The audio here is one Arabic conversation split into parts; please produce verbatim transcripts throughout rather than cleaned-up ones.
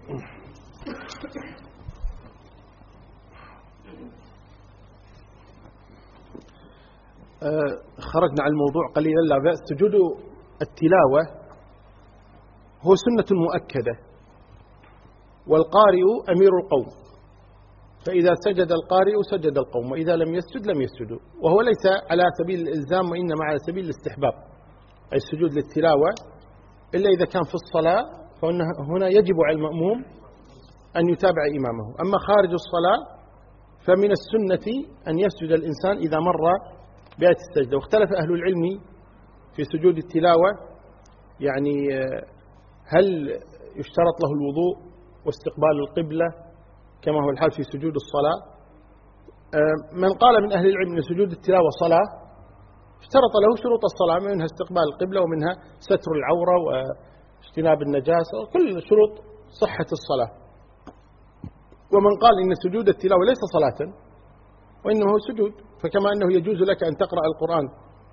خرجنا عن الموضوع قليلا لا بأس. سجود التلاوة هو سنة مؤكدة، والقارئ أمير القوم، فإذا سجد القارئ سجد القوم، وإذا لم يسجد لم يسجدوا، وهو ليس على سبيل الإلزام وإنما على سبيل الاستحباب، أي السجود للتلاوة، إلا إذا كان في الصلاة فهنا يجب على المأموم أن يتابع إمامه. أما خارج الصلاة فمن السنة أن يسجد الإنسان إذا مر بآية السجدة. واختلف أهل العلم في سجود التلاوة، يعني هل يشترط له الوضوء واستقبال القبلة كما هو الحال في سجود الصلاة؟ من قال من أهل العلم أن سجود التلاوة صلاة اشترط له شروط الصلاة، منها استقبال القبلة ومنها ستر العورة واجتناب النجاسة، كل شروط صحة الصلاة. ومن قال إن سجود التلاوة ليس صلاة وإنما هو سجود، فكما أنه يجوز لك أن تقرأ القرآن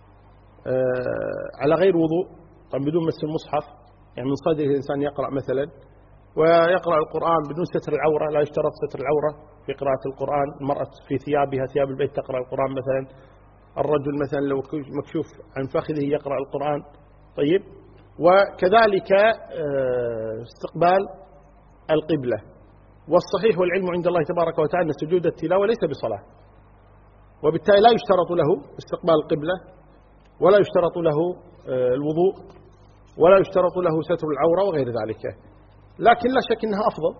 على غير وضوء طبعا بدون مس المصحف، يعني من صدره الإنسان يقرأ مثلا، ويقرأ القرآن بدون ستر العورة، لا يشترط ستر العورة في قراءة القرآن، المرأة في ثيابها ثياب البيت تقرأ القرآن مثلا، الرجل مثلا لو مكشوف عن فخذه يقرأ القرآن. طيب، وكذلك استقبال القبلة. والصحيح والعلم عند الله تبارك وتعالى أن سجود التلاوة ليس بصلاة، وبالتالي لا يشترط له استقبال القبلة، ولا يشترط له الوضوء، ولا يشترط له ستر العورة وغير ذلك. لكن لا شك أنها أفضل،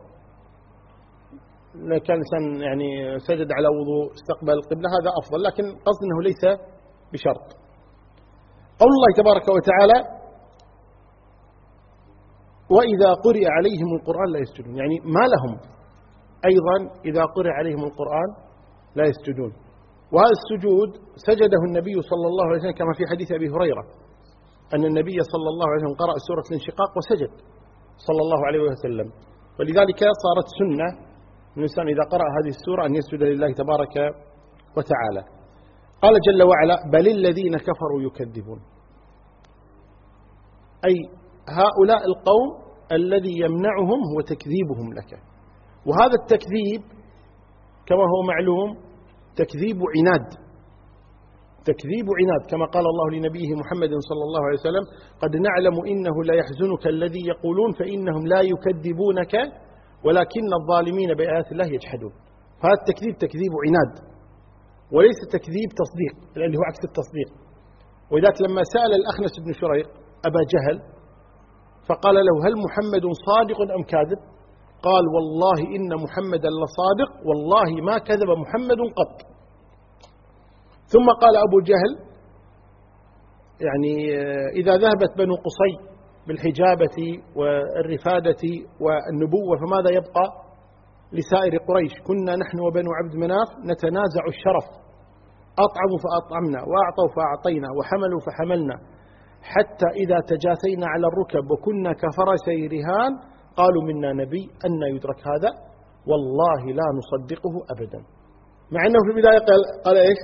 كان الإنسان يعني سجد على وضوء استقبل القبلة هذا أفضل، لكن قصد أنه ليس بشرط. قول الله تبارك وتعالى وإذا قرئ عليهم القرآن لا يسجدون، يعني ما لهم أيضا إذا قرئ عليهم القرآن لا يسجدون. وهذا السجود سجده النبي صلى الله عليه وسلم كما في حديث أبي هريرة أن النبي صلى الله عليه وسلم قرأ سورة الانشقاق وسجد صلى الله عليه وسلم، ولذلك صارت سنة الإنسان إذا قرأ هذه السورة أن يسجد لله تبارك وتعالى. قال جل وعلا بل الذين كفروا يكذبون، أي هؤلاء القوم الذي يمنعهم هو تكذيبهم لك، وهذا التكذيب كما هو معلوم تكذيب عناد، تكذيب عناد كما قال الله لنبيه محمد صلى الله عليه وسلم قد نعلم إنه لا يحزنك الذي يقولون فإنهم لا يكذبونك ولكن الظالمين بآيات الله يجحدون. فهذا التكذيب تكذيب عناد وليس تكذيب تصديق، لأنه هو عكس التصديق. وذلك لما سأل الأخنس بن شريق أبا جهل فقال له هل محمد صادق أم كاذب؟ قال والله إن محمدا لصادق والله ما كذب محمد قط. ثم قال أبو جهل يعني إذا ذهبت بنو قصي بالحجابة والرفادة والنبوة فماذا يبقى لسائر قريش؟ كنا نحن وبنو عبد مناف نتنازع الشرف، أطعموا فأطعمنا وأعطوا فأعطينا وحملوا فحملنا حتى إذا تجاثينا على الركب وكنا كفرسي رهان قالوا منا نبي أن يدرك هذا والله لا نصدقه أبدا. مع أنه في البداية قال, قال إيش؟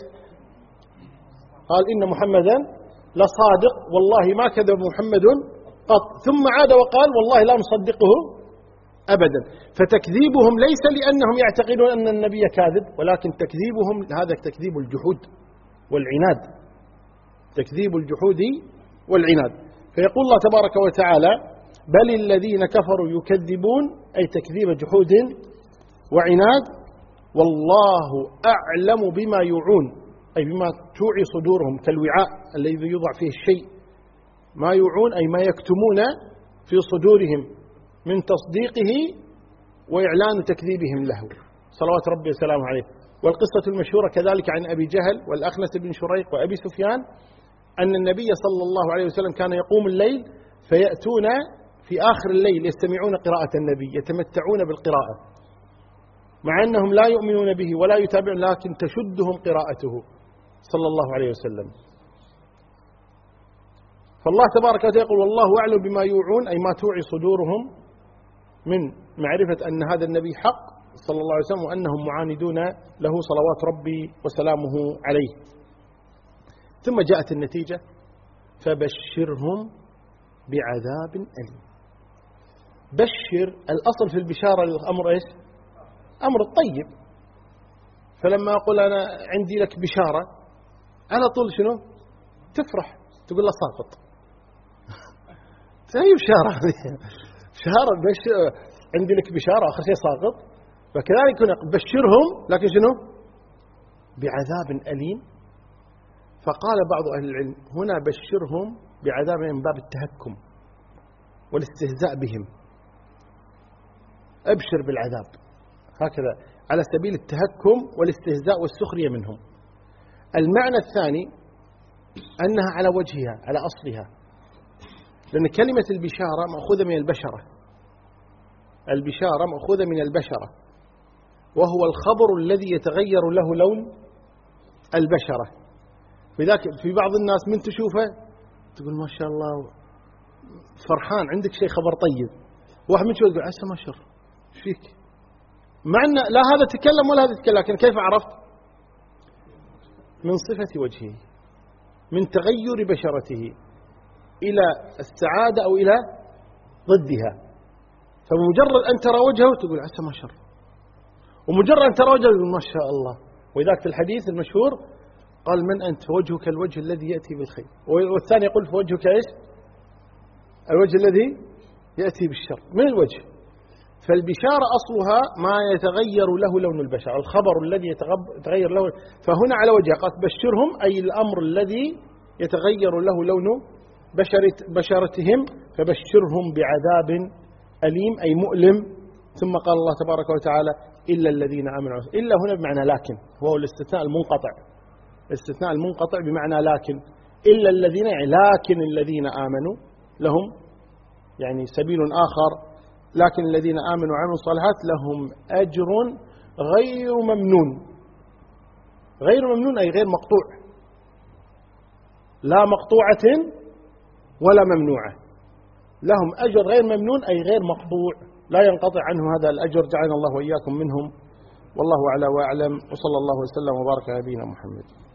قال إن محمدا لصادق والله ما كذب محمد قط، ثم عاد وقال والله لا نصدقه أبدا. فتكذيبهم ليس لأنهم يعتقدون أن النبي كاذب، ولكن تكذيبهم هذا تكذيب الجحود والعناد، تكذيب الجحود والعناد. فيقول الله تبارك وتعالى بل الذين كفروا يكذبون، أي تكذيب جحود وعناد، والله أعلم بما يوعون، أي بما توعي صدورهم كالوعاء الذي يوضع فيه الشيء، ما يوعون أي ما يكتمون في صدورهم من تصديقه وإعلان تكذيبهم له صلوات ربي وسلامه عليه. والقصة المشهورة كذلك عن أبي جهل والأخنس بن شريق وأبي سفيان أن النبي صلى الله عليه وسلم كان يقوم الليل فيأتون في آخر الليل يستمعون قراءة النبي يتمتعون بالقراءة مع أنهم لا يؤمنون به ولا يتابعون، لكن تشدهم قراءته صلى الله عليه وسلم. فالله تبارك وتعالى يقول والله أعلم بما يوعون، أي ما توعي صدورهم من معرفة أن هذا النبي حق صلى الله عليه وسلم وأنهم معاندون له صلوات ربي وسلامه عليه. ثم جاءت النتيجة فبشرهم بعذاب أليم. بشر، الأصل في البشارة الأمر إيش؟ أمر الطيب. فلما أقول أنا عندي لك بشارة على طول شنو؟ تفرح، تقول له ساقط. أي بشارة هذه؟ بشارة بشر، عندي لك بشارة آخر شيء ساقط. فكذلك هنا بشرهم، لكن شنو؟ بعذاب أليم. فقال بعض أهل العلم هنا بشرهم بعذاب من باب التهكم والاستهزاء بهم، أبشر بالعذاب، هكذا على سبيل التهكم والاستهزاء والسخرية منهم. المعنى الثاني أنها على وجهها، على أصلها، لأن كلمة البشارة مأخوذة من البشرة، البشارة مأخوذة من البشرة، وهو الخبر الذي يتغير له لون البشرة. لذلك في بعض الناس من تشوفه تقول ما شاء الله فرحان، عندك شيء خبر طيب، واحد من تشوفه يقول عسى ما شر، ايش فيك؟ مع أن لا هذا تكلم ولا هذا تكلم، لكن كيف عرفت؟ من صفة وجهه، من تغير بشرته إلى السعادة أو إلى ضدها. فمجرد أن ترى وجهه تقول عسى ما شر، ومجرد أن ترى وجهه تقول ما شاء الله. وذاك في الحديث المشهور قال من أنت؟ وجهك الوجه الذي يأتي بالخير. والثاني يقول فوجهك إيش؟ الوجه الذي يأتي بالشر، من الوجه. فالبشارة أصلها ما يتغير له لون البشر، الخبر الذي يتغير له. فهنا على وجه قال بشرهم، أي الأمر الذي يتغير له لون بشرتهم، فبشرهم بعذاب أليم أي مؤلم. ثم قال الله تبارك وتعالى إلا الذين آمنوا. إلا هنا بمعنى لكن، هو الاستثناء المنقطع، الاستثناء المنقطع بمعنى لكن، إلا الذين، لكن الذين آمنوا لهم يعني سبيل آخر، لكن الذين آمنوا وعملوا الصالحات لهم أجر غير ممنون. غير ممنون أي غير مقطوع، لا مقطوعة ولا ممنوعة، لهم أجر غير ممنون أي غير مقطوع، لا ينقطع عنه هذا الأجر. جعلنا الله وإياكم منهم، والله أعلى وأعلم، وصلى الله وسلم وبارك على نبينا محمد.